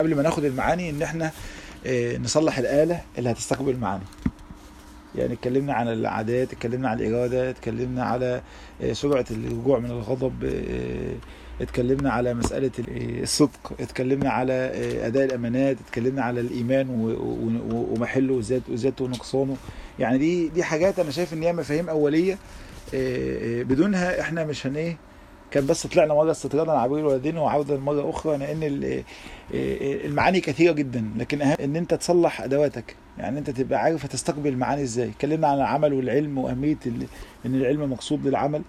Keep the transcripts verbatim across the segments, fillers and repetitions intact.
قبل ما ناخد المعاني ان احنا نصلح الآلة اللي هتستقبل المعاني. يعني اتكلمنا عن العادات، اتكلمنا عن الإرادة، اتكلمنا على سرعة الرجوع من الغضب، اتكلمنا على مسألة الصدق، اتكلمنا على أداء الأمانات، اتكلمنا على الإيمان ومحله وذاته ونقصانه. يعني دي دي حاجات أنا شايف إن هي مفاهيم أولية بدونها إحنا مش هن إيه كان بس طلعنا مرة استطرادا عبر الوالدين وعودة مرة أخرى، لأن المعاني كثيرة جدا، لكن أهم إن أنت تصلح أدواتك. يعني أنت تبقى عارف هتستقبل المعاني إزاي. اتكلمنا عن العمل والعلم وأهمية إن العلم مقصود للعمل.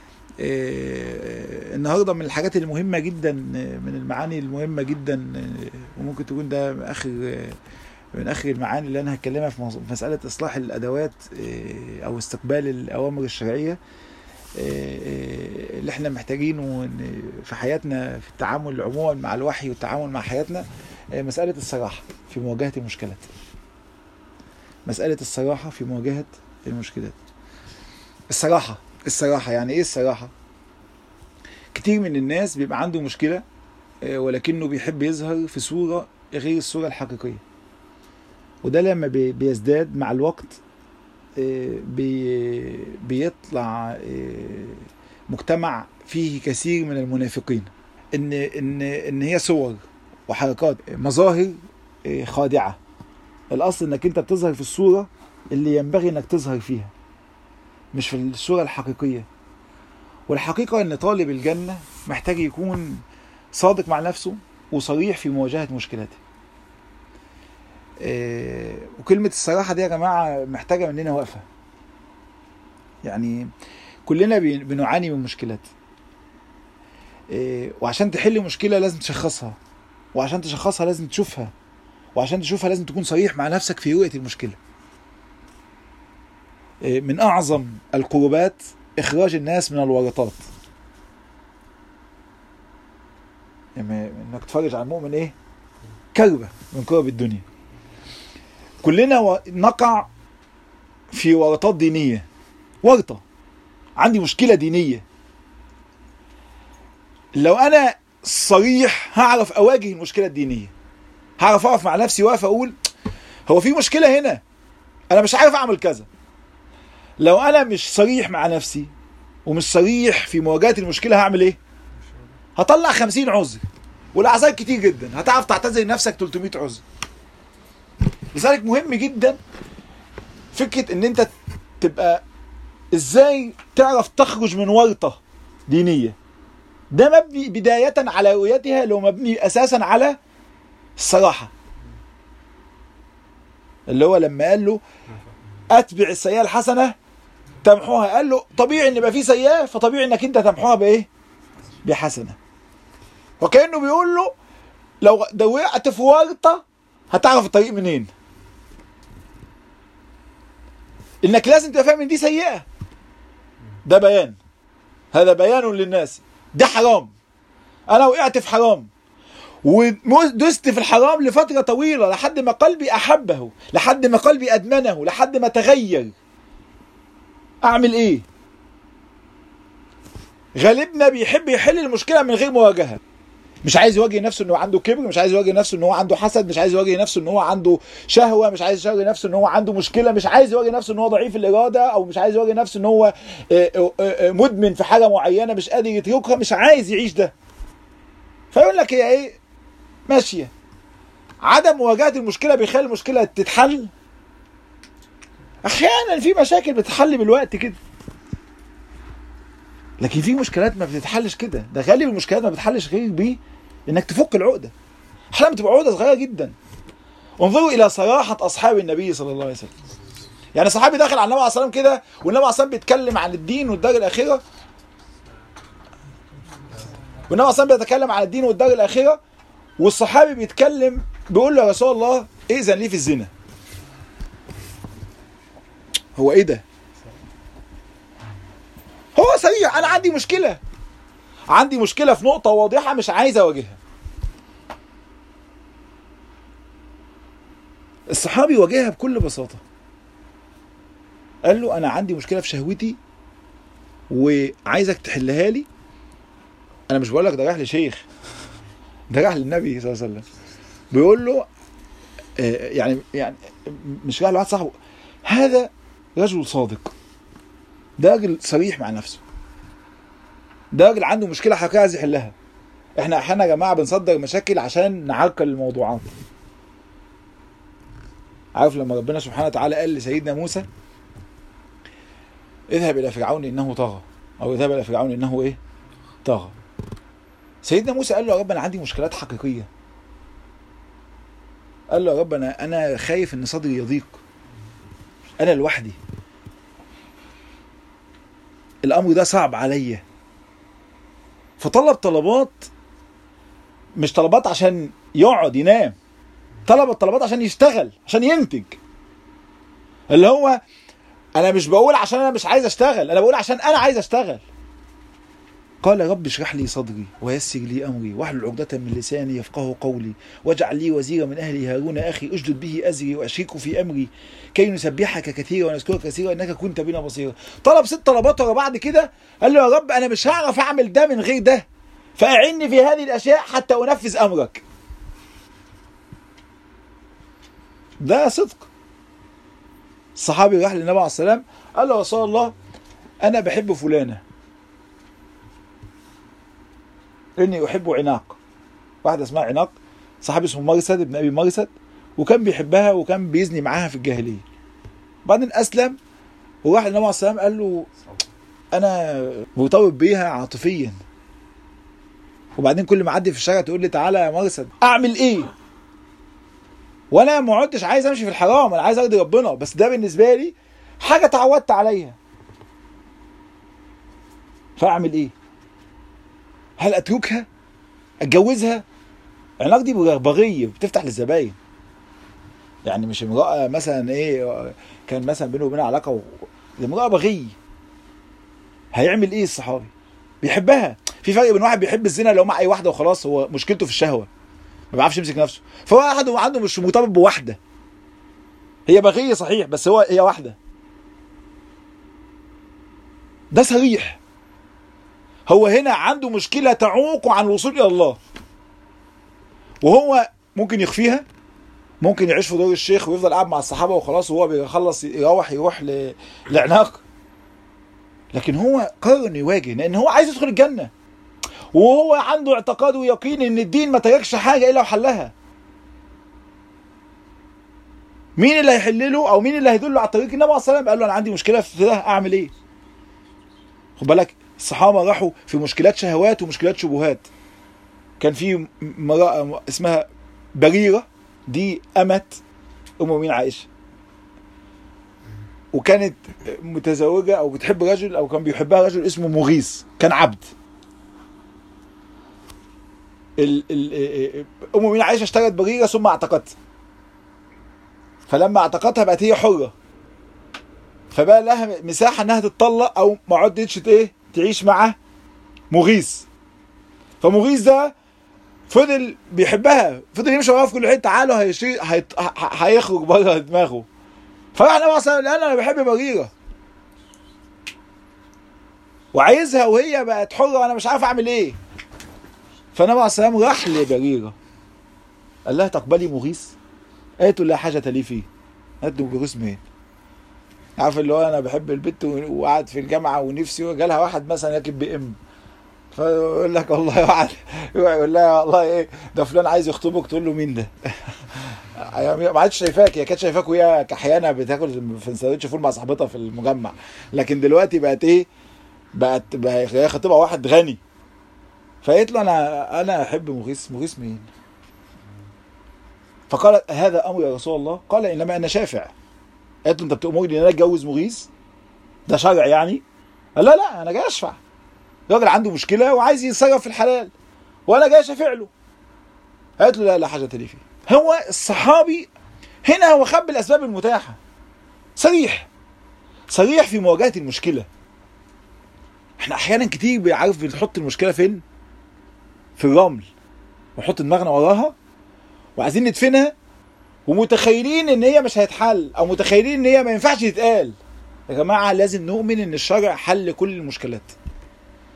النهاردة من الحاجات المهمة جدا، من المعاني المهمة جدا، وممكن تكون ده آخر من آخر المعاني اللي أنا هتكلمها في مسألة إصلاح الأدوات أو استقبال الأوامر الشرعية اللي احنا محتاجينه في حياتنا، في التعامل عموما مع الوحي والتعامل مع حياتنا. مسألة الصراحة في مواجهة المشكلات. مسألة الصراحة في مواجهة المشكلات. الصراحة الصراحة يعني ايه الصراحة؟ كتير من الناس بيبقى عنده مشكلة ولكنه بيحب يظهر في صورة غير الصورة الحقيقية، وده لما بيزداد مع الوقت بي بيطلع مجتمع فيه كثير من المنافقين. ان ان ان هي صور وحركات، مظاهر خادعة. الاصل انك انت بتظهر في الصورة اللي ينبغي انك تظهر فيها، مش في الصورة الحقيقية. والحقيقة ان طالب الجنة محتاج يكون صادق مع نفسه وصريح في مواجهة مشكلاته. وكلمة الصراحة دي يا جماعة محتاجة مننا وقفة. يعني كلنا بنعاني من مشكلات، وعشان تحل مشكلة لازم تشخصها، وعشان تشخصها لازم تشوفها، وعشان تشوفها لازم تكون صريح مع نفسك في رؤية المشكلة. من أعظم القربات إخراج الناس من الورطات. يعني إنك تفرج عن المؤمن إيه؟ كربة من كرب الدنيا. كلنا نقع في ورطات دينية. ورطة، عندي مشكلة دينية، لو أنا صريح هعرف أواجه المشكلة الدينية، هعرف أقف مع نفسي واقف أقول هو في مشكلة هنا، أنا مش عارف أعمل كذا. لو أنا مش صريح مع نفسي ومش صريح في مواجهة المشكلة هعمل إيه؟ هطلع خمسين عذر، والأعذار كتير جدا، هتعرف تعتذر نفسك ثلاثمائة عذر. لذلك مهم جدا فكرة ان انت تبقى ازاي تعرف تخرج من ورطة دينية. ده مبني بداية على رؤيتها، لو مبني اساسا على الصراحة. اللي هو لما قال له اتبع السيئة الحسنة تمحوها، قال له طبيعي ان يبقى في سيئة، فطبيعي انك انت تمحوها بايه؟ بحسنة. وكأنه بيقول له لو ده وقعت في ورطة هتعرف الطريق منين؟ انك لازم تبقى فاهم ان دي سيئة. ده بيان، هذا بيان للناس. ده حرام، انا وقعت في حرام ودست في الحرام لفترة طويلة لحد ما قلبي احبه، لحد ما قلبي ادمنه، لحد ما تغير. اعمل ايه؟ غالبنا بيحب يحل المشكلة من غير مواجهة. مش عايز يواجه نفسه انه عنده كبر، مش عايز يواجه نفسه انه عنده حسد، مش عايز يواجه نفسه انه عنده شهوة، مش عايز يواجه نفسه انه عنده مشكلة، مش عايز يواجه نفسه انه ضعيف الإرادة، او مش عايز يواجه نفسه انه مدمن في حاجة معينة مش قادر يتركها، مش عايز يعيش ده. فيقول لك هي ايه؟ ماشية. عدم مواجهة المشكلة بيخلي المشكلة تتحل. احيانا في مشاكل بتتحل بالوقت كده، لكن في مشكلات ما بتتحلش كده. ده غالب المشكلات ما بتتحلش غير بيه انك تفك العقده. احيانا بتبقى عقده صغيره جدا. انظروا الى صراحه اصحاب النبي صلى الله عليه وسلم. يعني صحابي داخل على النبي عليه الصلاه والسلام كده، والنبي عليه الصلاه والسلام بيتكلم عن الدين والدار الاخره، والنبي عليه الصلاه والسلام بيتكلم عن الدين والدار الاخره، والصحابي بيتكلم بيقول له يا رسول الله ائذن لي في الزنا. هو ايه ده؟ هو سريع، انا عندي مشكله، عندي مشكله في نقطه واضحه مش عايز اواجهها. الصحابي واجهها بكل بساطه، قال له انا عندي مشكله في شهوتي وعايزك تحلها لي. انا مش بقول لك ده رايح لشيخ، ده رايح للنبي صلى الله عليه وسلم. بيقول له يعني يعني مش راح لواحد صاحبه، هذا رجل صادق، ده راجل صريح مع نفسه، ده راجل عنده مشكله حقيقيه عايز يحلها. احنا احيانا يا جماعه بنصدر مشاكل عشان نعرقل الموضوعات. عارف لما ربنا سبحانه وتعالى قال لسيدنا موسى اذهب الى فرعون انه طغى، او اذهب الى فرعون انه ايه طغى، سيدنا موسى قال له يا رب انا عندي مشكلات حقيقيه، قال له يا رب انا انا خايف ان صدري يضيق، انا لوحدي، الامر ده صعب عليا. فطلب طلبات، مش طلبات عشان يقعد ينام، طلب الطلبات عشان يشتغل، عشان ينتج. اللي هو انا مش بقول عشان انا مش عايز اشتغل، انا بقول عشان انا عايز اشتغل. قال رب اشرح لي صدري ويسر لي امري واحلل عقدة من لساني يفقهوا قولي واجعل لي وزيرا من اهلي هارون اخي اشدد به ازري واشركه في امري كي نسبحك كثيرا ونذكرك كثيرا انك كنت بنا بصيرا. طلب ست طلبات ورا بعض كده، قال له يا رب انا مش هعرف اعمل ده من غير ده، فاعني في هذه الاشياء حتى انفذ امرك. ده صدق. الصحابي راح للنبي عليه السلام قال له يا رسول الله انا بحب فلانه اني احب عناق، واحده اسمها عناق، صحابي اسمه مرثد ابن ابي مرثد، وكان بيحبها وكان بيزني معاها في الجاهليه. بعدين اسلم وراح للنبي عليه السلام قال له انا مرتبط بيها عاطفيا، وبعدين كل ما اعدي في الشارع تقول لي تعالى يا مرثد، اعمل ايه؟ وانا ما عدتش عايز امشي في الحرام، انا عايز ارضي ربنا، بس ده بالنسبه لي حاجه اتعودت عليها، فاعمل ايه؟ هل اتركها؟ اتجوزها؟ عناق دي بغيه بتفتح للزباين، يعني مش امراه مثلا ايه كان مثلا بينه وبينها علاقه و... امراه بغيه. هيعمل ايه الصحابي؟ بيحبها. في فرق بين واحد بيحب الزنا لو مع اي واحده وخلاص، هو مشكلته في الشهوه ما بيعرفش يمسك نفسه، فواحد عنده مش مرتبط بواحده، هي بغيه صحيح بس هو هي واحده، ده صريح. هو هنا عنده مشكله تعوقه عن الوصول الى الله، وهو ممكن يخفيها، ممكن يعيش في دور الشيخ ويفضل قاعد مع الصحابه وخلاص، وهو بيخلص يروح يروح ل... لعناق، لكن هو قرر انه يواجه لان هو عايز يدخل الجنه، وهو عنده اعتقاد ويقين ان الدين ما تركش حاجه الا وحلها. مين اللي هيحلله او مين اللي هيدله على طريق؟ النبي عليه الصلاه والسلام قال له انا عندي مشكله في ده، اعمل ايه؟ خد بالك الصحابه راحوا في مشكلات شهوات ومشكلات شبهات. كان في امراه اسمها بريره، دي امت ام مؤمنين عائشه، وكانت متزوجه او بتحب رجل او كان بيحبها رجل اسمه مغيث، كان عبد. ال ال ام مؤمنين عائشه اشترت بريره ثم اعتقتها، فلما اعتقتها بقت هي حره، فبقى لها مساحه انها تتطلق او ما عدتش ايه تعيش مع مغيث. فمغيث ده فضل بيحبها، فضل يمشي وراها في كل حته، تعالوا هيشي هيت... هيخرج بره دماغه. فراح النبي صلى الله عليه وسلم انا بحب بريره وعايزها وهي بقت حره وانا مش عارف اعمل ايه. فالنبي عليه الصلاه والسلام راح لبريره قال لها تقبلي مغيث؟ قالت له لا حاجه لي فيه. قالت له مغيث مين؟ عارف اللي هو انا بحب البنت وقعد في الجامعه ونفسي، جالها واحد مثلا راكب بي ام فيقول لك والله واحد يقول لها والله ايه ده فلان عايز يخطبك، تقول له مين ده؟ ما عادش شايفاك، هي كانت شايفاك وهي كحيانه بتاكل في سندوتش فول مع صاحبتها في المجمع، لكن دلوقتي بقت ايه؟ بقت هي خطيبها واحد غني. فقالت له انا انا احب مغيث. مغيث مين؟ فقالت هذا امر يا رسول الله؟ قال انما انا شافع. قالت له انت بتأمرني ان انا اتجوز مغيث؟ ده شرع يعني؟ قال لا لا انا جاي اشفع، راجل عنده مشكله وعايز يتصرف في الحلال وانا جاي اشفع له. قالت له لا لا حاجه لي فيه. هو الصحابي هنا هو خب الاسباب المتاحه، صريح صريح في مواجهه المشكله. احنا احيانا كتير بيعرف بنحط المشكله فين؟ في الرمل، ونحط دماغنا وراها وعايزين ندفنها ومتخيلين ان هي مش هيتحل، او متخيلين ان هي ما ينفعش تتقال. يا جماعه لازم نؤمن ان الشرع حل كل المشكلات.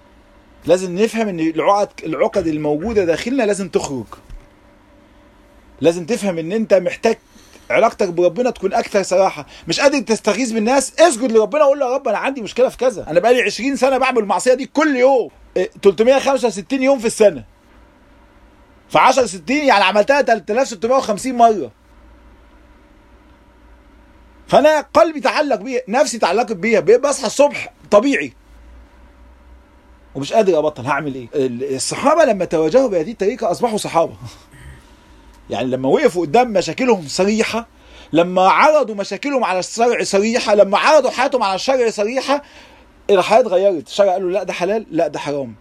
لازم نفهم ان العقد العقد الموجوده داخلنا لازم تخرج. لازم تفهم ان انت محتاج علاقتك بربنا تكون اكثر صراحه. مش قادر تستغيث بالناس، اسجد لربنا وقول له يا رب انا عندي مشكله في كذا، انا بقالي عشرين سنه بعمل المعصيه دي كل يوم، ثلاثمائة وخمسة وستين يوم في السنه، في عشرة ستين يعني عملتها ثلاثة آلاف وستمائة وخمسين مره. فانا قلبي تعلق بيها، نفسي تعلقت بيها، بصحى الصبح طبيعي ومش قادر ابطل، هعمل ايه؟ الصحابه لما تواجهوا بهذه الطريقه اصبحوا صحابه. يعني لما وقفوا قدام مشاكلهم صريحه، لما عرضوا مشاكلهم على الشرع صريحه، لما عرضوا حياتهم على الشرع صريحه، الحياه اتغيرت. الشرع قال له لا ده حلال، لا ده حرام.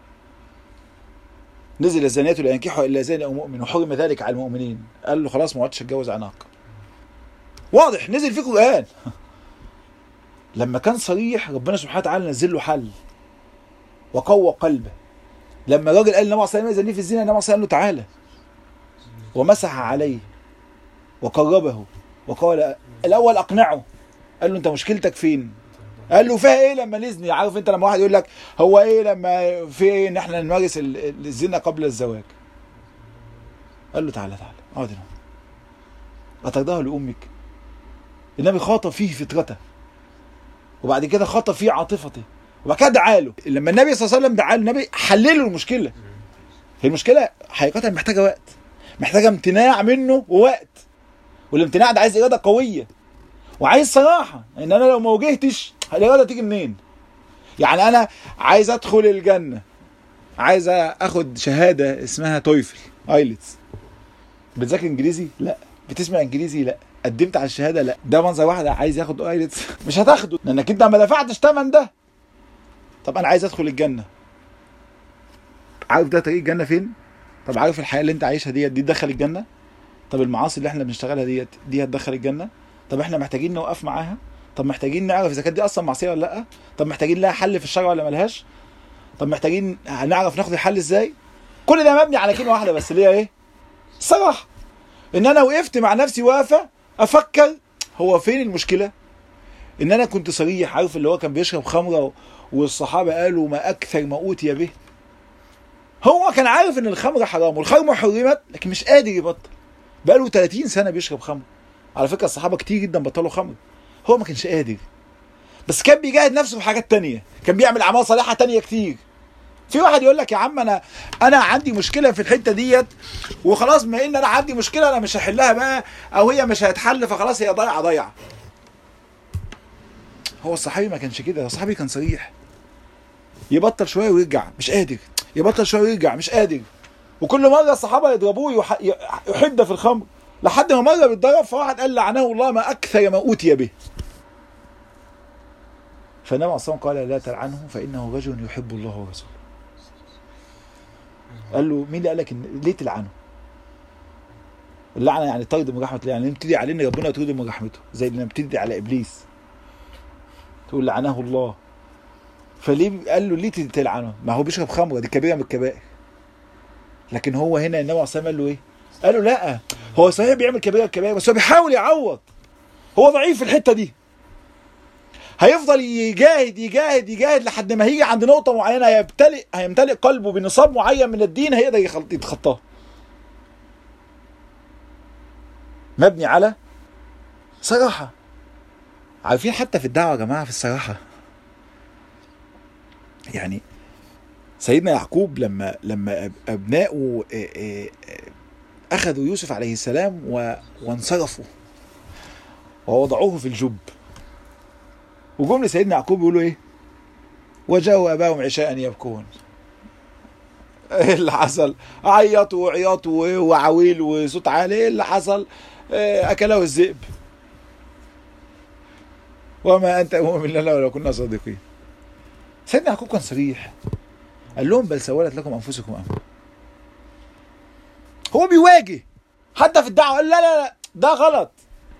نزل الزانيات لا ينكحوا الا زاني او مؤمن وحرم ذلك على المؤمنين. قال له خلاص ما عدتش اتجوز عناق. واضح، نزل فيه قرآن. لما كان صريح ربنا سبحانه وتعالى نزل له حل وقوى قلبه. لما الراجل قال النبي صلى الله عليه وسلم في الزنا، النبي صلى الله عليه وسلم قال له تعالى ومسح عليه وقربه وقال الاول اقنعه، قال له انت مشكلتك فين؟ قال له فيها ايه لما نزني؟ عارف انت لما واحد يقول لك هو ايه لما في ايه ان احنا نمارس الزنا قبل الزواج؟ قال له تعالى تعالى اقعد هنا، أترضاها لأمك؟ النبي خاطب فيه فطرته، وبعد كده خاطب فيه عاطفته، وبعد كده دعا له. لما النبي صلى الله عليه وسلم دعا له، النبي حلل له المشكله. هي المشكله حقيقه محتاجه وقت، محتاجه امتناع منه ووقت، والامتناع ده عايز اراده قويه وعايز صراحه. ان انا لو ما واجهتش الاراده تيجي منين؟ يعني انا عايز ادخل الجنه، عايز اخد شهاده اسمها تويفل ايلتس. بتذاكر انجليزي؟ لا. بتسمع انجليزي؟ لا. قدمت على الشهاده؟ لا. ده منظر واحد عايز ياخد ايلتس مش هتاخده لانك انت ما دفعتش ثمن ده. طب انا عايز ادخل الجنه، عارف ده طريق الجنه فين؟ طب عارف الحياه اللي انت عايشها ديت دي تدخل الجنه؟ طب المعاصي اللي احنا بنشتغلها ديت دي هتدخل الجنه؟ طب احنا محتاجين نوقف معاها؟ طب محتاجين نعرف اذا كانت دي اصلا معصيه ولا لا؟ طب محتاجين لها حل في الشرع ولا ملهاش؟ طب محتاجين نعرف ناخد الحل ازاي؟ كل ده مبني على كلمه واحده بس، اللي هي ايه؟ الصراحه. ان انا وقفت مع نفسي واقفه افكر هو فين المشكله؟ ان انا كنت صريح. عارف اللي هو كان بيشرب خمره والصحابه قالوا ما اكثر ما اوتي به. هو كان عارف ان الخمره حرام والخمره حرمت، لكن مش قادر يبطل. بقاله ثلاثين سنه بيشرب خمر. على فكره الصحابه كتير جدا بطلوا خمر، هو ما كانش قادر، بس كان بيجاهد نفسه في حاجات تانية، كان بيعمل اعمال صالحه تانية كتير. في واحد يقول لك يا عم انا انا عندي مشكله في الحته ديت وخلاص، ما ان انا عندي مشكله انا مش هحلها بقى، او هي مش هتحل فخلاص هي ضايعه ضايعه. هو الصحابي ما كانش كده، الصحابي كان صريح. يبطل شويه ويرجع مش قادر، يبطل شويه ويرجع مش قادر، وكل مره الصحابه يضربوه يحد في الخمر، لحد ما مره بيتضرب فواحد قال لعنه الله ما اكثر ما اوتي به. فالنبي عليه الصلاه والسلام قال لا تلعنه فانه رجل يحب الله ورسوله. قال له مين اللي قال لك إن ليه تلعنه؟ اللعنه يعني طرد من رحمه الله، يعني نبتدي علينا ربنا يطرده من رحمته، زي اللي نبتدي على ابليس تقول لعنه الله. فليه قال له ليه تلعنه؟ ما هو بيشرب خمره، دي كبيره من الكبائر. لكن هو هنا النبي عليه الصلاه والسلام قال له ايه؟ قال له لا، هو صحيح بيعمل كبيره الكبائر بس هو بيحاول يعوض، هو ضعيف في الحته دي، هيفضل يجاهد يجاهد يجاهد لحد ما هيجي عند نقطه معينه هيمتلئ هيمتلئ قلبه بنصاب معين من الدين هيقدر يتخطاه. مبني على صراحه. عارفين حتى في الدعوه يا جماعه في الصراحه، يعني سيدنا يعقوب لما لما ابنائه اخذوا يوسف عليه السلام وانصرفوا ووضعوه في الجب، وجم لسيدنا يعقوب يقولوا ايه؟ وجاءوا اباهم عشاء يبكون. ايه اللي حصل؟ عيطوا وعياطوا وعويل وصوت عالي. ايه اللي حصل؟ اكله الذئب. وما انت مؤمن لنا ولو كنا صادقين. سيدنا يعقوب كان صريح، قال لهم بل سولت لكم انفسكم امرا. هو بيواجه حتى في الدعوه، قال لا لا لا ده غلط.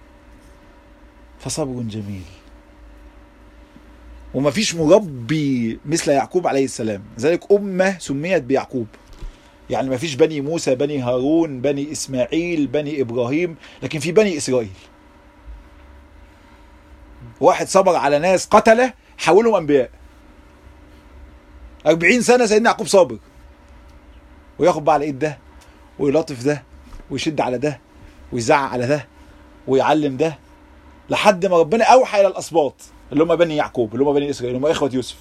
فصبر جميل. ومفيش مربي مثل يعقوب عليه السلام، ذلك امه سميت بيعقوب. يعني مفيش بني موسى، بني هارون، بني اسماعيل، بني ابراهيم، لكن في بني اسرائيل. واحد صبر على ناس قتله حولهم انبياء. أربعين سنة سيدنا يعقوب صابر، وياخد بقى على ايد ده ويلاطف ده ويشد على ده ويزعق على ده ويعلم ده، لحد ما ربنا اوحى الى الاسباط اللي هم بني يعقوب، اللي هم بني اسرائيل، اللي هم اخوه يوسف.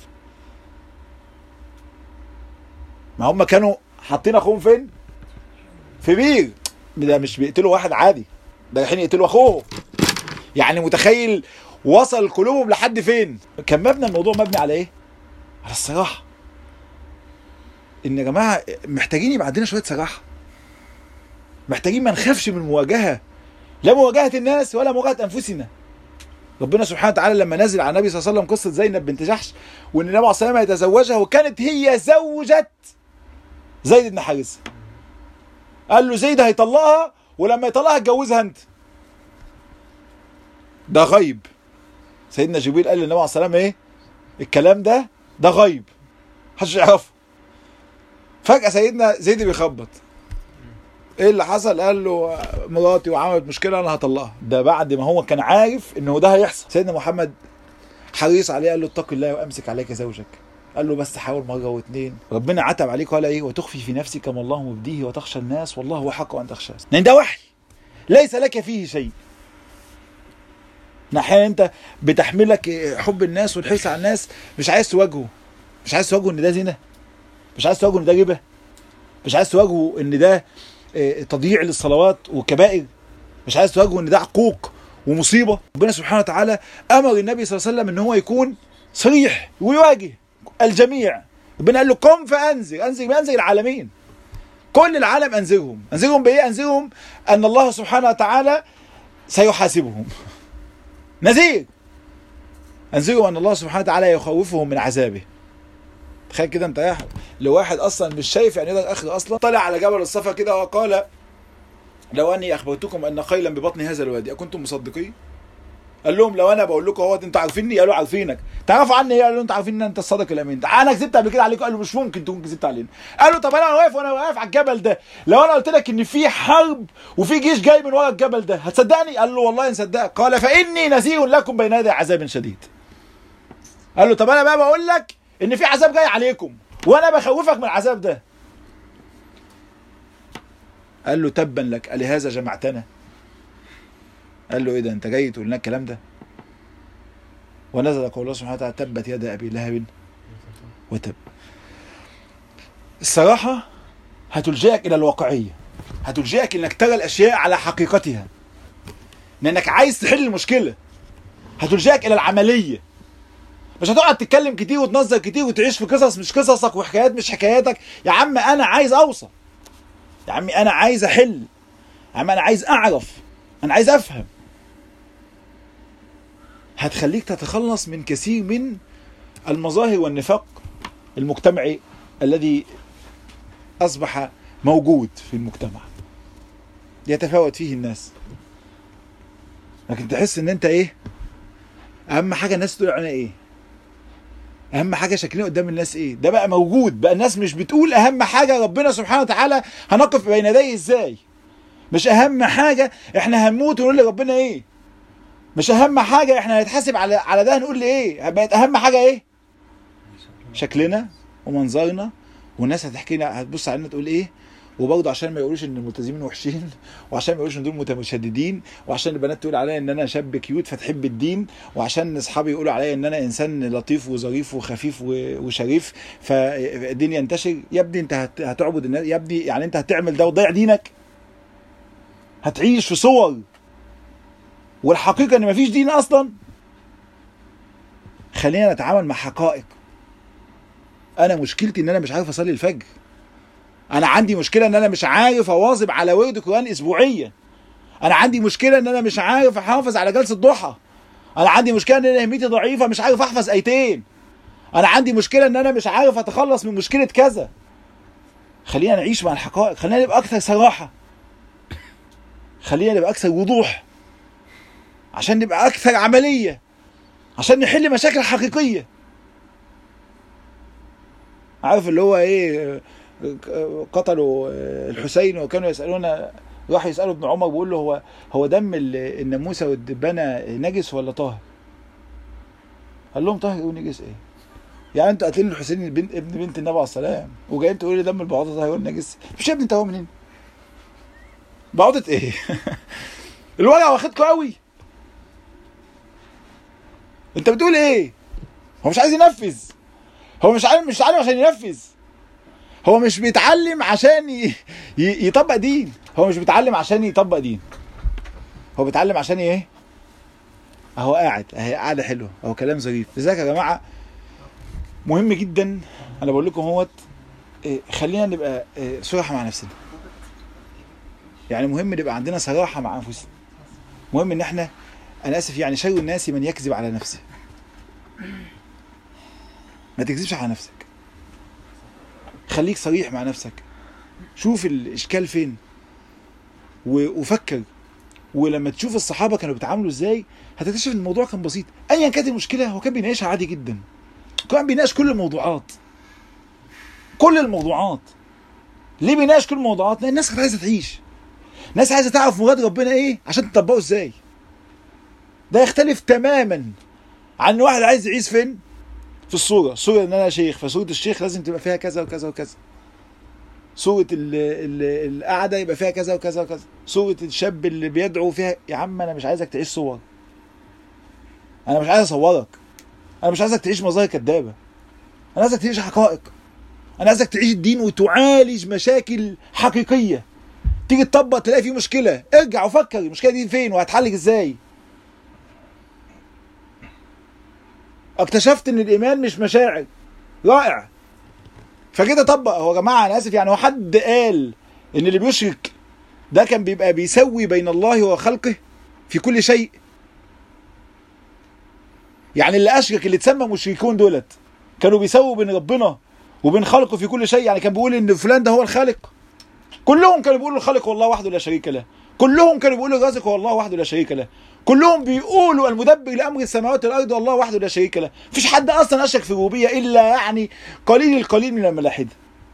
ما هم كانوا حاطين اخوهم فين؟ في بير. ده مش بيقتلوا واحد عادي، ده رايحين يقتلوا اخوه. يعني متخيل وصل قلوبهم لحد فين؟ كان مبنى الموضوع مبني على ايه؟ على الصراحه. ان يا جماعه محتاجين يبقى عندنا شويه صراحه، محتاجين ما نخافش من مواجهه، لا مواجهه الناس ولا مواجهه انفسنا. ربنا سبحانه وتعالى لما نزل على النبي صلى الله عليه وسلم قصه زينب بنت جحش، وان النبي عليه الصلاه والسلام يتزوجها، وكانت هي زوجة زيد بن حارثه، قال له زيد هيطلقها، ولما يطلقها اتجوزها انت. ده غيب. سيدنا جبريل قال للنبي عليه الصلاه والسلام ايه؟ الكلام ده ده غيب، محدش يعرفه. فجأة سيدنا زيد بيخبط، ايه اللي حصل؟ قال له مراتي وعملت مشكله انا هطلقها. ده بعد ما هو كان عارف انه ده هيحصل. سيدنا محمد حريص عليه، قال له اتق الله وامسك عليك زوجك. قال له بس حاول مره واثنين. ربنا عتب عليك وقال ايه؟ وتخفي في نفسك ما الله مبديه وتخشى الناس والله هو حق ان تخشاه. لان ده وحي ليس لك فيه شيء. احيانا انت بتحملك حب الناس والحرص على الناس، مش عايز تواجهه، مش عايز تواجهه ان ده زنا، مش عايز تواجهه ان ده ربا، مش عايز تواجهه ان ده تضييع للصلوات وكبائر، مش عايز تواجهه ان ده عقوق ومصيبه. ربنا سبحانه وتعالى امر النبي صلى الله عليه وسلم ان هو يكون صريح ويواجه الجميع. ربنا قال له قم فانذر، انذر انذر العالمين، كل العالم انذرهم. انذرهم بايه؟ انذرهم ان الله سبحانه وتعالى سيحاسبهم. نذير. انذرهم ان الله سبحانه وتعالى يخوفهم من عذابه. تخيل كده انت رايح لواحد اصلا مش شايف يعني ده الاخر اصلا، طلع على جبل الصفا كده وقال لو اني اخبرتكم ان خيلا ببطن هذا الوادي اكنتم مصدقين؟ قال لهم لو انا بقول لكم اهوت انتوا عارفيني؟ قالوا عارفينك. تعرفوا عني ايه؟ قالوا انتوا عارفين ان انت الصادق الامين. انا كذبت قبل كده عليكم؟ قالوا مش ممكن تكون كذبت علينا. قالوا طب انا واقف وانا واقف على الجبل ده، لو انا قلت لك ان في حرب وفي جيش جاي من ورا الجبل ده هتصدقني؟ قال له والله نصدقك. قال فاني نذير لكم بين يدي عذاب شديد. قال له طب انا بقى بقول لك ان في عذاب جاي عليكم وانا بخوفك من العذاب ده. قال له تبا لك ألهذا جمعتنا؟ قال له ايه ده انت جاي تقول لنا الكلام ده؟ ونزل قول الله سبحانه وتعالى تبت يد ابي لهب وتب. الصراحه هتلجئك الى الواقعيه، هتلجئك انك ترى الاشياء على حقيقتها، لانك عايز تحل المشكله. هتلجئك الى العمليه، مش هتقعد تتكلم كتير وتنظر كتير وتعيش في قصص مش قصصك وحكايات مش حكاياتك. يا عم انا عايز اوصل، يا عمي انا عايز احل، يا عم انا عايز اعرف، انا عايز افهم. هتخليك تتخلص من كثير من المظاهر والنفاق المجتمعي الذي اصبح موجود في المجتمع، يتفاوت فيه الناس، لكن تحس ان انت ايه؟ اهم حاجه الناس تقول عنها ايه؟ اهم حاجه شكلنا قدام الناس ايه؟ ده بقى موجود بقى. الناس مش بتقول اهم حاجه ربنا سبحانه وتعالى هنقف بين يديه ازاي، مش اهم حاجه احنا هنموت ونقول لربنا ايه، مش اهم حاجه احنا هنتحاسب على على ده هنقول ايه. بقت اهم حاجه ايه؟ شكلنا ومنظرنا، والناس هتحكي لنا هتبص علينا تقول ايه. وبرضه عشان ما يقولوش ان الملتزمين وحشين، وعشان ما يقولوش ان دول متشددين، وعشان البنات تقول عليا ان انا شاب كيوت فتحب الدين، وعشان اصحابي يقولوا عليا ان انا انسان لطيف وظريف وخفيف وشريف فالدين ينتشر. يا ابني انت هتعبد الناس يا ابني، يعني انت هتعمل ده وتضيع دينك؟ هتعيش في صور والحقيقه ان مفيش دين اصلا؟ خلينا نتعامل مع حقائق. انا مشكلتي ان انا مش عارف اصلي الفجر، انا عندي مشكله ان انا مش عارف اواظب على ورد قران اسبوعيا، انا عندي مشكله ان انا مش عارف احافظ على جلسه ضحى، انا عندي مشكله ان انا همتي ضعيفه مش عارف احفظ ايتين، انا عندي مشكله ان انا مش عارف اتخلص من مشكله كذا. خلينا نعيش مع الحقائق، خلينا نبقى اكثر صراحه، خلينا نبقى اكثر وضوح، عشان نبقى اكثر عمليه، عشان نحل مشاكل حقيقيه. عارف اللي هو ايه؟ قتلوا الحسين وكانوا يسالون، راح يسالوا ابن عمر بيقول له هو هو دم الناموسه والدبانه نجس ولا طاهر؟ قال لهم طاهر ونجس ايه؟ يعني انتوا قاتلين الحسين ابن ابن بنت النبي عليه السلام وجايين تقولوا لي دم البعوضه طاهر ونجس؟ مش يا ابني انت هو منين؟ بعضة ايه؟ الوجع واخدكوا قوي. انت بتقول ايه؟ هو مش عايز ينفذ. هو مش عارف مش عارف عشان ينفذ. هو مش بيتعلم عشان ي... ي... يطبق دين. هو مش بيتعلم عشان يطبق دين. هو بيتعلم عشان ايه؟ اهو قاعد، اهي قاعده حلوه، اهو كلام ظريف. لذلك يا جماعه مهم جدا، انا بقول لكم اهوت، إيه، خلينا نبقى إيه، صراحه مع نفسنا. يعني مهم نبقى عندنا صراحه مع انفسنا. مهم ان احنا، انا اسف يعني، شر الناس من يكذب على نفسه. ما تكذبش على نفسك، خليك صريح مع نفسك، شوف الاشكال فين وفكر. ولما تشوف الصحابه كانوا بيتعاملوا ازاي هتكتشف ان الموضوع كان بسيط. ايا كانت المشكله هو كان بيناقشها عادي جدا. كان بيناقش كل الموضوعات، كل الموضوعات. ليه بيناقش كل الموضوعات؟ لان الناس كانت عايزه تعيش، الناس عايزه تعرف مراد ربنا ايه عشان تطبقه ازاي. ده يختلف تماما عن واحد عايز يعيش فين؟ في الصوره، صوره ان انا شيخ، فصوره الشيخ لازم تبقى فيها كذا وكذا وكذا. صورة القعدة يبقى فيها كذا وكذا وكذا. صورة الشاب اللي بيدعو فيها. يا عم أنا مش عايزك تعيش صور، أنا مش عايز أصورك، أنا مش عايزك تعيش مظاهر كدابة، أنا عايزك تعيش حقائق. أنا عايزك تعيش الدين وتعالج مشاكل حقيقية. تيجي تطبق تلاقي فيه مشكلة، ارجع وفكر المشكلة دي فين وهتحلج إزاي. اكتشفت إن الإيمان مش مشاعر، رائع، فكده طبق. هو يا جماعه انا اسف يعني، هو حد قال ان اللي بيشرك ده كان بيبقى بيسوي بين الله وخلقه في كل شيء؟ يعني اللي اشرك، اللي اتسمى مشركون دولت، كانوا بيسووا بين ربنا وبين خلقه في كل شيء؟ يعني كان بيقول ان فلان ده هو الخالق؟ كلهم كانوا بيقولوا الخالق والله وحده لا شريك له، كلهم كانوا بيقولوا الرازق والله وحده لا شريك له، كلهم بيقولوا المدبر لامر السماوات والارض والله وحده لا شريك له. مفيش حد اصلا اشرك في الربوبيه الا يعني قليل القليل من الملاحده.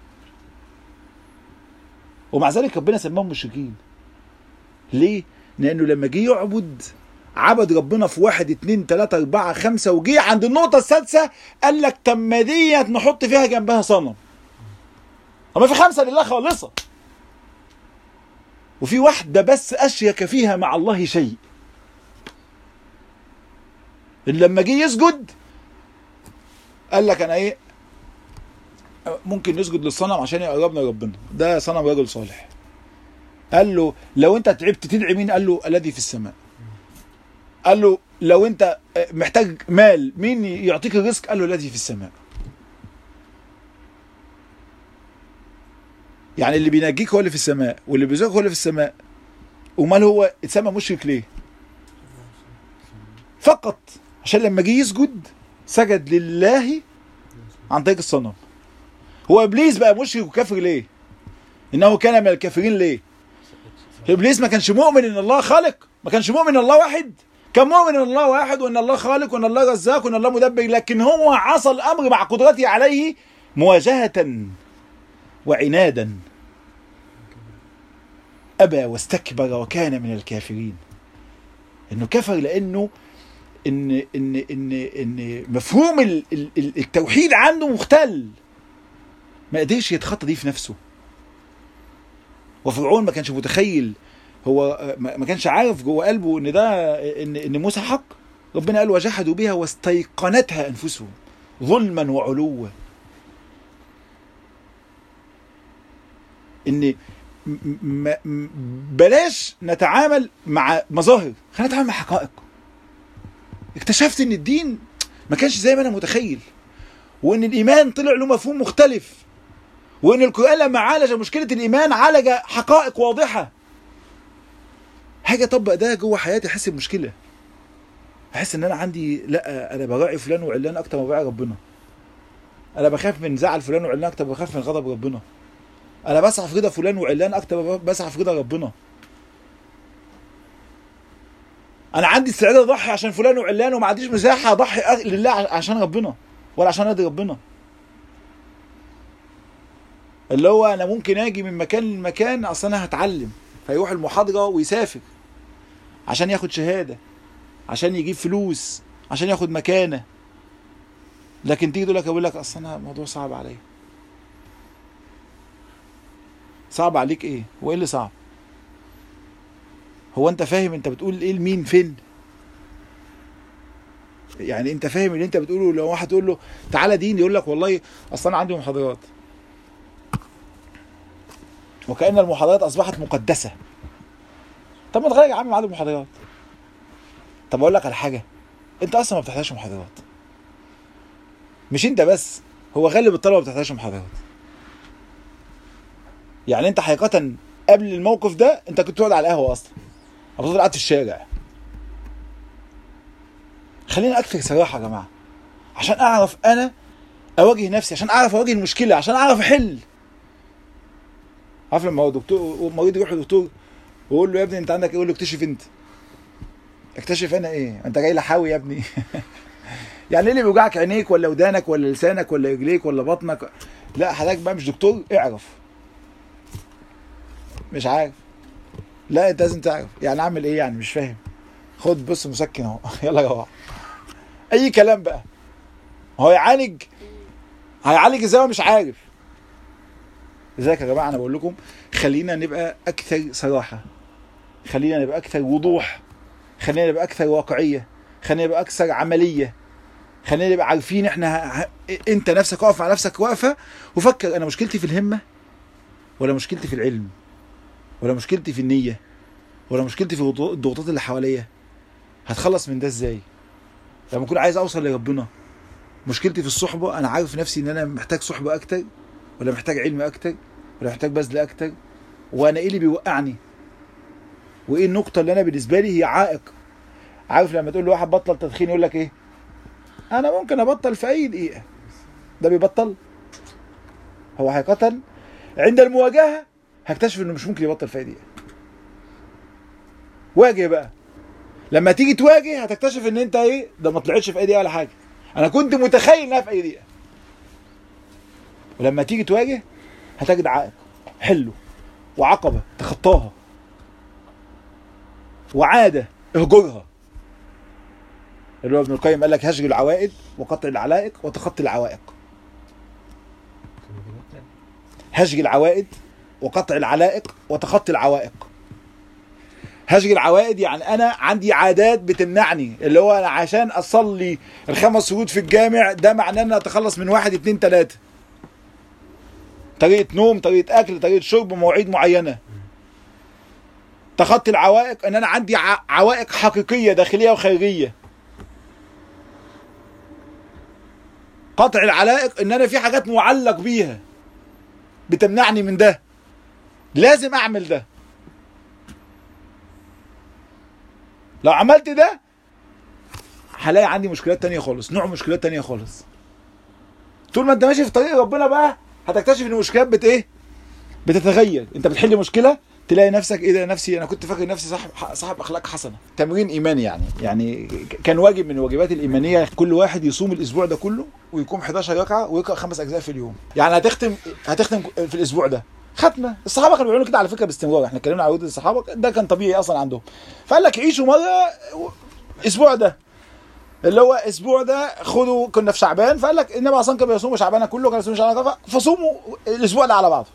ومع ذلك ربنا سماهم مشركين. ليه؟ لانه لما جه يعبد عبد ربنا في واحد اتنين تلاته اربعه خمسه، وجه عند النقطه السادسه قال لك طب ما ديت نحط فيها جنبها صنم. اما في خمسه لله خالصه، وفي واحده بس اشرك فيها مع الله شيء. لما جه يسجد قال لك انا ايه، ممكن نسجد للصنم عشان يقربنا لربنا، ده صنم رجل صالح. قال له لو انت تعبت تدعي مين؟ قال له الذي في السماء. قال له لو انت محتاج مال مين يعطيك الرزق؟ قال له الذي في السماء. يعني اللي بينجيك هو اللي في السماء، واللي بيرزقك هو اللي في السماء. ومال هو اتسمى مشرك ليه؟ فقط عشان لما جه يسجد سجد لله عن طريق الصنم. هو ابليس بقى مشرك وكافر ليه؟ انه كان من الكافرين ليه؟ ابليس ما كانش مؤمن ان الله خالق، ما كانش مؤمن ان الله واحد، كان مؤمن ان الله واحد وان الله خالق وان الله رزاق وان الله مدبر، لكن هو عصى الامر مع قدرته عليه مواجهة وعنادا، ابى واستكبر وكان من الكافرين. انه كفر لانه ان ان ان ان مفهوم التوحيد عنده مختل، ما قدرش يتخطى دي في نفسه. وفرعون ما كانش متخيل، هو ما كانش عارف جوه قلبه ان ده ان ان موسى حق. ربنا قال وجحدوا بها واستيقنتها انفسهم ظلما وعلوا. ان بلاش نتعامل مع مظاهر، خلينا نتعامل مع حقائق. اكتشفت ان الدين ما كانش زي ما انا متخيل، وان الايمان طلع له مفهوم مختلف، وان القرآن لما عالج مشكلة الايمان عالج حقائق واضحة. حاجة اطبق ده جوه حياتي احس بمشكلة، احس ان انا عندي لا انا براعي فلان وعلان اكتر ما براعي ربنا، انا بخاف من زعل فلان وعلان اكتر ما بخاف من غضب ربنا، انا بسعى في رضا فلان وعلان اكتر ما بسعى في رضا ربنا، انا عندي استعداد اضحي عشان فلان وعلان وما عنديش مساحة اضحي لله عشان ربنا ولا عشان ارضي ربنا. اللي هو انا ممكن اجي من مكان لمكان اصلا انا هتعلم، فيروح المحاضرة ويسافر عشان ياخد شهادة، عشان يجيب فلوس، عشان ياخد مكانة، لكن تيجي تقول لك اقول لك اصلا انا الموضوع صعب عليا. صعب عليك ايه؟ وايه اللي صعب؟ هو انت فاهم انت بتقول ايه لمين فين؟ يعني انت فاهم اللي انت بتقوله؟ لو واحد تقول له تعالى دين يقول لك والله اصلا انا عندي محاضرات، وكأن المحاضرات اصبحت مقدسه. طب ما تغير يا عم ميعاد المحاضرات. طب اقول لك على حاجه، انت اصلا ما بتحتاجش محاضرات. مش انت بس، هو غالب الطلبه ما بتحتاجش محاضرات. يعني انت حقيقه قبل الموقف ده انت كنت تقعد على القهوه اصلا، او تقعد قاعد في الشارع. خلينا اكثر صراحه يا جماعه، عشان اعرف انا اواجه نفسي، عشان اعرف اواجه المشكله، عشان اعرف احل. عارف لما هو دكتور مريض يروح للدكتور ويقول له يا ابني انت عندك ايه؟ يقول له اكتشف انت. اكتشف انا ايه؟ انت جاي لحاوي يا ابني؟ يعني ايه اللي بيوجعك؟ عينيك ولا ودانك ولا لسانك ولا رجليك ولا بطنك؟ لا حضرتك بقى مش دكتور، اعرف. مش عارف، لا انت لازم تعرف. يعني اعمل ايه يعني؟ مش فاهم. خد بص مسكن اهو يلا روح. اي كلام بقى. هو يعالج، هيعالج ازاي مش عارف؟ لذلك يا جماعه انا بقول لكم خلينا نبقى اكثر صراحه، خلينا نبقى اكثر وضوح، خلينا نبقى اكثر واقعيه، خلينا نبقى اكثر عمليه، خلينا نبقى عارفين احنا ه... انت نفسك واقف مع نفسك واقفه وفكر انا مشكلتي في الهمه ولا مشكلتي في العلم ولا مشكلتي في النيه ولا مشكلتي في الضغوطات اللي حواليا. هتخلص من ده ازاي؟ لما اكون عايز اوصل لربنا مشكلتي في الصحبه، انا عارف نفسي ان انا محتاج صحبه اكتر ولا محتاج علم اكتر ولا محتاج بذل اكتر، وانا ايه اللي بيوقعني وايه النقطه اللي انا بالنسبه لي هي عائق. عارف لما تقول لواحد بطل تدخين يقول لك ايه؟ انا ممكن ابطل في اي دقيقه. ده بيبطل؟ هو حقيقه عند المواجهه هكتشف انه مش ممكن يبطل في اي دقيقه. واجه بقى، لما تيجي تواجه هتكتشف ان انت ايه ده ما طلعتش في اي دقيقه ولا حاجه، انا كنت متخيل انها في اي دقيقه. ولما تيجي تواجه هتجد عائق حله، وعقبه تخطاها، وعاده اهجرها. اللي هو ابن القيم قال لك هجر العوائد وقطع العلائق وتخطي العوائق. هجر العوائد وقطع العلائق وتخطي العوائق. هجر العوائد يعني انا عندي عادات بتمنعني، اللي هو انا عشان اصلي الخمس سجود في الجامع ده معناه ان انا اتخلص من واحد اتنين تلاته، طريقه نوم، طريقه اكل، طريقه شرب، مواعيد معينه. تخطي العوائق ان انا عندي عوائق حقيقيه داخليه وخارجيه. قطع العلائق ان انا في حاجات معلق بيها بتمنعني من ده، لازم اعمل ده. لو عملت ده هلاقي عندي مشكلات تانية خالص، نوع مشكلات تانية خالص. طول ما انت ماشي في طريق ربنا بقى هتكتشف ان المشكلات بت ايه؟ بتتغير. انت بتحل مشكله تلاقي نفسك ايه ده، نفسي انا كنت فاكر نفسي صاحب صاحب اخلاق حسنه. تمرين ايماني يعني، يعني كان واجب من الواجبات الايمانيه كل واحد يصوم الاسبوع ده كله ويقوم حداشر ركعه ويقرا خمس اجزاء في اليوم. يعني هتختم هتختم في الاسبوع ده ختمه. الصحابه كانوا بيعملوا كده على فكره باستمرار، احنا اتكلمنا على عودة الصحابه ده كان طبيعي اصلا عندهم. فقال لك عيشوا مره الاسبوع ده، اللي هو اسبوع ده خدوا. كنا في شعبان فقال لك النبي اصلا كان بيصوم شعبان كله، كان بيصوم شعبان كله، فصوموا الاسبوع ده على بعضه.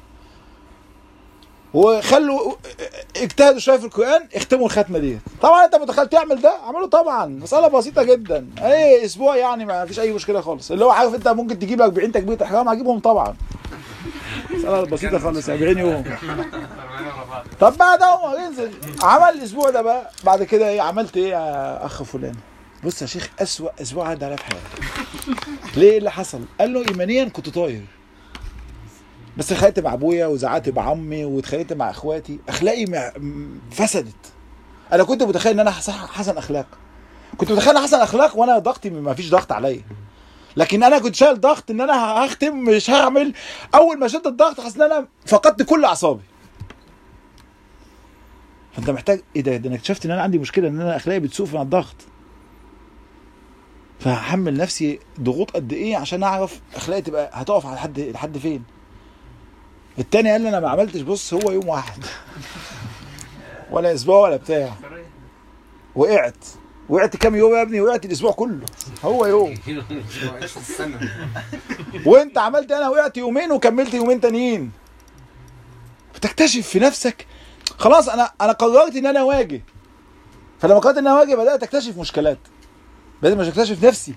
وخلوا اجتهدوا شويه في القران، اختموا الختمه دي. طبعا انت متخيل تعمل ده؟ اعمله طبعا، مساله بسيطه جدا. ايه اسبوع يعني ما فيش اي مشكله خالص. اللي هو عارف انت ممكن تجيب أربعين تكبيره احرام، هجيبهم طبعا. مساله بسيطه خالص، أربعين يوم. طب بعد اهو ينزل عمل الاسبوع ده بقى. بعد كده ايه عملت ايه يا اخ فلان؟ بص يا شيخ اسوأ اسبوع عدى عليا في حياتي. ليه اللي حصل؟ قال له ايمانيا كنت طاير، بس اتخانقت مع ابويا وزعقت مع عمي واتخانقت مع اخواتي، اخلاقي مع... فسدت. انا كنت متخيل ان انا حسن اخلاق، كنت متخيل ان حسن اخلاق وانا ضغطي ما فيش ضغط عليا، لكن انا كنت شايل ضغط ان انا هختم مش هعمل. اول ما شدت الضغط حسيت ان انا فقدت كل اعصابي. فانت محتاج ايه ده؟ ده انا اكتشفت ان انا عندي مشكله ان انا اخلاقي بتسوء مع الضغط، فهحمل نفسي ضغوط قد ايه عشان اعرف اخلاقي تبقى هتقف على حد لحد فين. التاني قال لي انا ما عملتش، بص هو يوم واحد ولا اسبوع ولا بتاع، وقعت وقعت كام يوم يا ابني؟ وقعت الاسبوع كله، هو يوم. وانت عملت انا وقعت يومين وكملت يومين تانيين. بتكتشف في نفسك خلاص انا انا قررت ان انا اواجه. فلما قررت ان انا اواجه بدات اكتشف مشكلات، بدات مش اكتشف نفسي.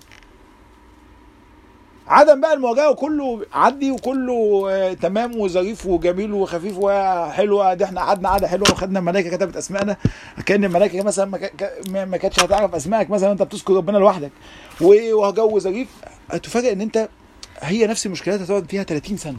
عدم بقى المواجهه وكله عدي وكله آه تمام وظريف وجميل وخفيف وحلوه، دي احنا قعدنا قعده حلوه وخدنا الملائكه كتبت اسمائنا، كان الملائكه مثلا ما كانتش هتعرف اسمائك مثلا وانت بتذكر ربنا لوحدك، وجو ظريف. هتفاجئ ان انت هي نفس المشكلات هتقعد فيها ثلاثين سنه.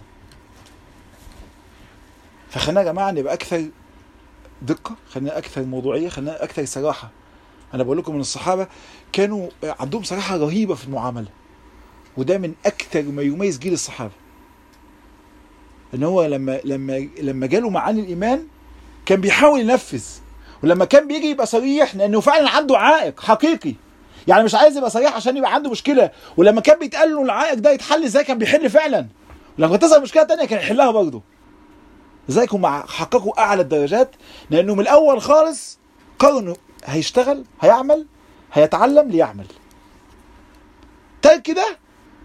فخلينا يا جماعه نبقى اكثر دقه، خلينا اكثر موضوعيه، خلينا اكثر صراحه. انا بقول لكم ان الصحابه كانوا عندهم صراحه رهيبه في المعامله، وده من اكثر ما يميز جيل الصحابه. ان هو لما لما لما جاله معاني الايمان كان بيحاول ينفذ، ولما كان بيجي يبقى صريح لانه فعلا عنده عائق حقيقي، يعني مش عايز يبقى صريح عشان يبقى عنده مشكله، ولما كان بيتقال له العائق ده يتحل ازاي كان بيحل فعلا، ولما تظهر مشكله ثانيه كان يحلها برضه. لذلك هم حققوا اعلى الدرجات، لانه من الاول خالص قرروا هيشتغل، هيعمل، هيتعلم ليعمل. ترك ده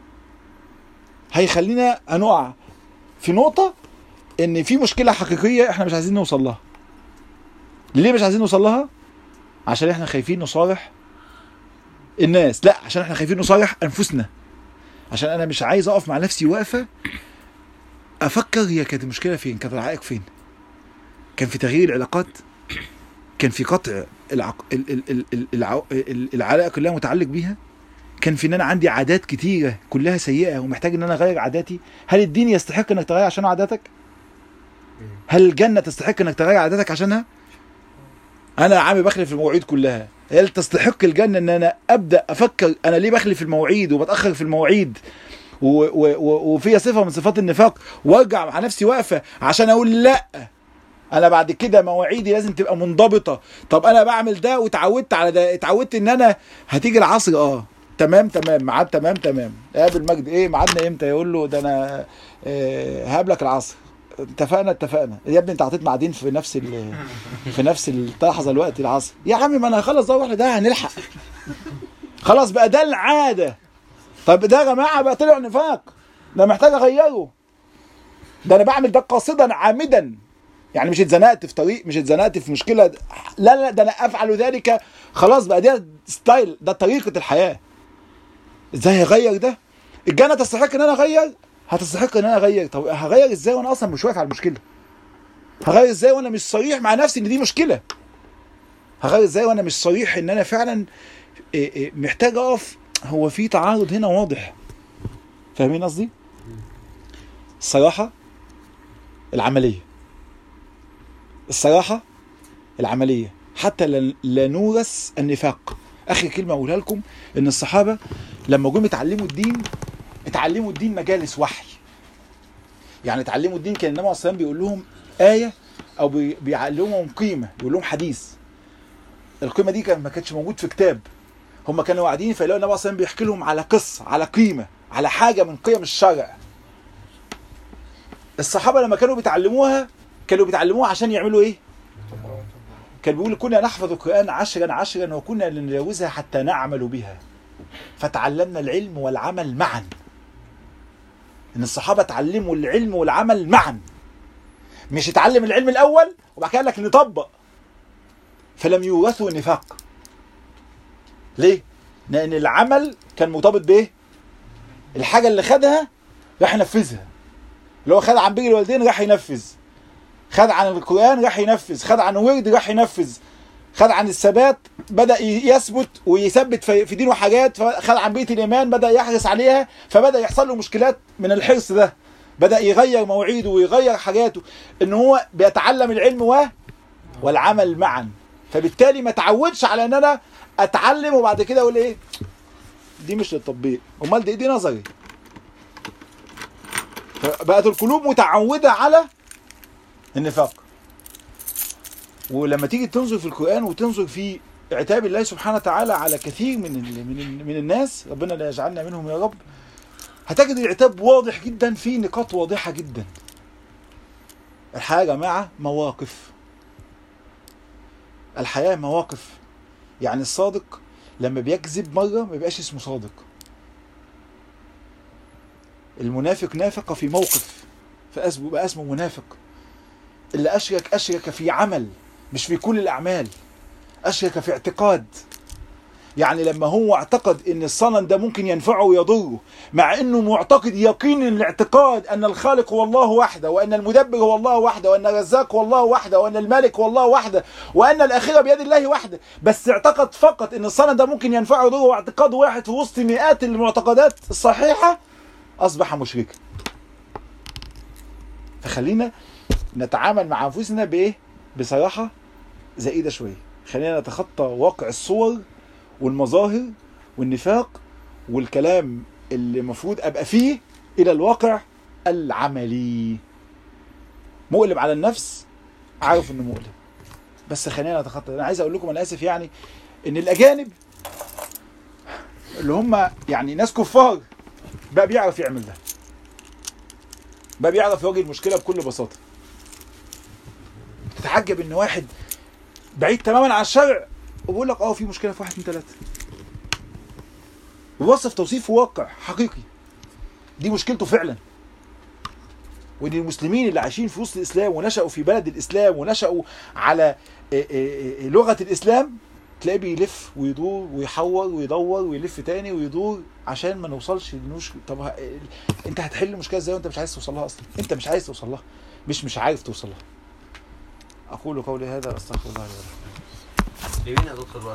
هيخلينا هنقع في نقطه ان في مشكله حقيقيه احنا مش عايزين نوصل لها. ليه مش عايزين نوصل لها؟ عشان احنا خايفين نصارح الناس، لا عشان احنا خايفين نصارح انفسنا، عشان انا مش عايز اقف مع نفسي واقفه افكر هي كانت المشكله فين، كانت العائق فين، كان في تغيير العلاقات، كان في قطع العق... ال... ال... ال... ال... الع... العلاقه كلها متعلق بيها، كان في ان انا عندي عادات كتيره كلها سيئه ومحتاج ان انا اغير عاداتي. هل الدين يستحق انك تغير عشان عاداتك؟ هل الجنه تستحق انك تغير عاداتك عشانها؟ انا عامل بخلف المواعيد كلها، هل تستحق الجنه ان انا ابدا افكر انا ليه بخلف المواعيد وبتاخر في المواعيد وفيها صفه من صفات النفاق، وارجع مع نفسي واقفه عشان اقول لا انا بعد كده مواعيدي لازم تبقى منضبطه. طب انا بعمل ده واتعودت على ده، اتعودت ان انا هتيجي العصر اه تمام تمام ميعاد تمام تمام، قابل مجد ايه ميعادنا امتى؟ يقول له ده انا آه هقابلك العصر، اتفقنا اتفقنا يا ابني انت عطيت ميعادين في نفس في نفس اللحظه الوقت العصر يا عمي، ما انا هخلص ده واحنا ده هنلحق خلاص بقى ده العاده. طب ده يا جماعه بقى طلع نفاق، ده محتاج اغيره، ده انا بعمل ده قاصدا عامدا، يعني مش اتزنقت في طريق، مش اتزنقت في مشكله، لا لا ده انا افعل ذلك خلاص بقى ده ستايل، ده طريقه الحياه. ازاي هغير ده؟ الجنه تستحق ان انا اغير؟ هتستحق ان انا اغير. طب هغير ازاي وانا اصلا مش واقف على المشكله؟ هغير ازاي وانا مش صريح مع نفسي ان دي مشكله؟ هغير ازاي وانا مش صريح ان انا فعلا محتاج اقف؟ هو في تعارض هنا واضح. فاهمين قصدي؟ الصراحه العمليه، الصراحه العمليه حتى لا نورث النفاق. اخر كلمه اقولها لكم ان الصحابه لما جم يتعلموا الدين اتعلموا الدين مجالس وحي، يعني اتعلموا الدين كان النبي صلى الله عليه وسلم بيقول لهم ايه او بيعلمهم قيمه، بيقول لهم حديث، القيمه دي كان ما كانتش موجود في كتاب، هم كانوا قاعدين فيلاقوا النبي صلى الله عليه وسلم بيحكي لهم على قصه، على قيمه، على حاجه من قيم الشرع. الصحابه لما كانوا بيتعلموها كانوا بيتعلموها عشان يعملوا ايه؟ كان بيقول كنا نحفظ القرآن عشرا عشرا وكنا نجاوزها حتى نعمل بها فتعلمنا العلم والعمل معا. ان الصحابه اتعلموا العلم والعمل معا، مش اتعلم العلم الاول وبعد كده قال لك نطبق. فلم يورثوا النفاق. ليه؟ لان العمل كان مرتبط بايه؟ الحاجه اللي خدها راح ينفذها، اللي هو خد عن بر الوالدين راح ينفذ، خد عن القرآن راح ينفذ، خد عن ورد راح ينفذ، خد عن الثبات بدأ يثبت ويثبت في دينه حاجات، خد عن بيت الإيمان بدأ يحرص عليها، فبدأ يحصل له مشكلات من الحرص ده، بدأ يغير مواعيده ويغير حاجاته، إن هو بيتعلم العلم و... والعمل معا. فبالتالي ما تعودش على إن أنا أتعلم وبعد كده أقول إيه دي مش للتطبيق، أمال دي دي نظري. فبقت القلوب متعودة على النفاق. ولما تيجي تنظر في القرآن وتنظر في عتاب الله سبحانه وتعالى على كثير من من من الناس، ربنا لا يجعلنا منهم يا رب، هتجد العتاب واضح جدا في نقاط واضحة جدا. الحياة يا جماعة مواقف، الحياة مواقف. يعني الصادق لما بيكذب مرة ما بيبقاش اسمه صادق. المنافق نافق في موقف فبقى اسمه منافق. اللي اشرك اشرك في عمل مش في كل الاعمال، اشرك في اعتقاد. يعني لما هو اعتقد ان الصنم ده ممكن ينفعه ويضره، مع انه معتقد يقين الاعتقاد ان الخالق هو الله وحده، وان المدبر هو الله وحده، وان الرزاق هو الله وحده، وان المالك هو الله وحده، وان الاخره بيد الله وحده، بس اعتقد فقط ان الصنم ده ممكن ينفعه ويضره، واعتقاد واحد في وسط مئات المعتقدات الصحيحه، اصبح مشركا. فخلينا نتعامل مع انفسنا بايه؟ بصراحه زائده شويه. خلينا نتخطى واقع الصور والمظاهر والنفاق والكلام اللي المفروض ابقى فيه الى الواقع العملي. مؤلم على النفس، عارف انه مؤلم، بس خلينا نتخطى. انا عايز اقول لكم انا اسف يعني ان الاجانب اللي هم يعني ناس كفار بقى بيعرف يعمل ده، بقى بيعرف يواجه المشكله بكل بساطه. تتعجب ان واحد بعيد تماما عن الشرع وبقول لك اه في مشكله في واحد اتنين تلاته، ووصف توصيف واقع حقيقي. دي مشكلته فعلا. وان المسلمين اللي عايشين في وسط الاسلام ونشأوا في بلد الاسلام ونشأوا على لغه الاسلام، تلاقيه بيلف ويدور ويحور ويدور ويلف تاني ويدور عشان ما نوصلش للمشكله. طب ه... انت هتحل المشكله ازاي وانت مش عايز توصل لها اصلا؟ انت مش عايز توصل لها، مش مش عارف توصل لها. اقول قولي هذا استغفر الله لي ولكم.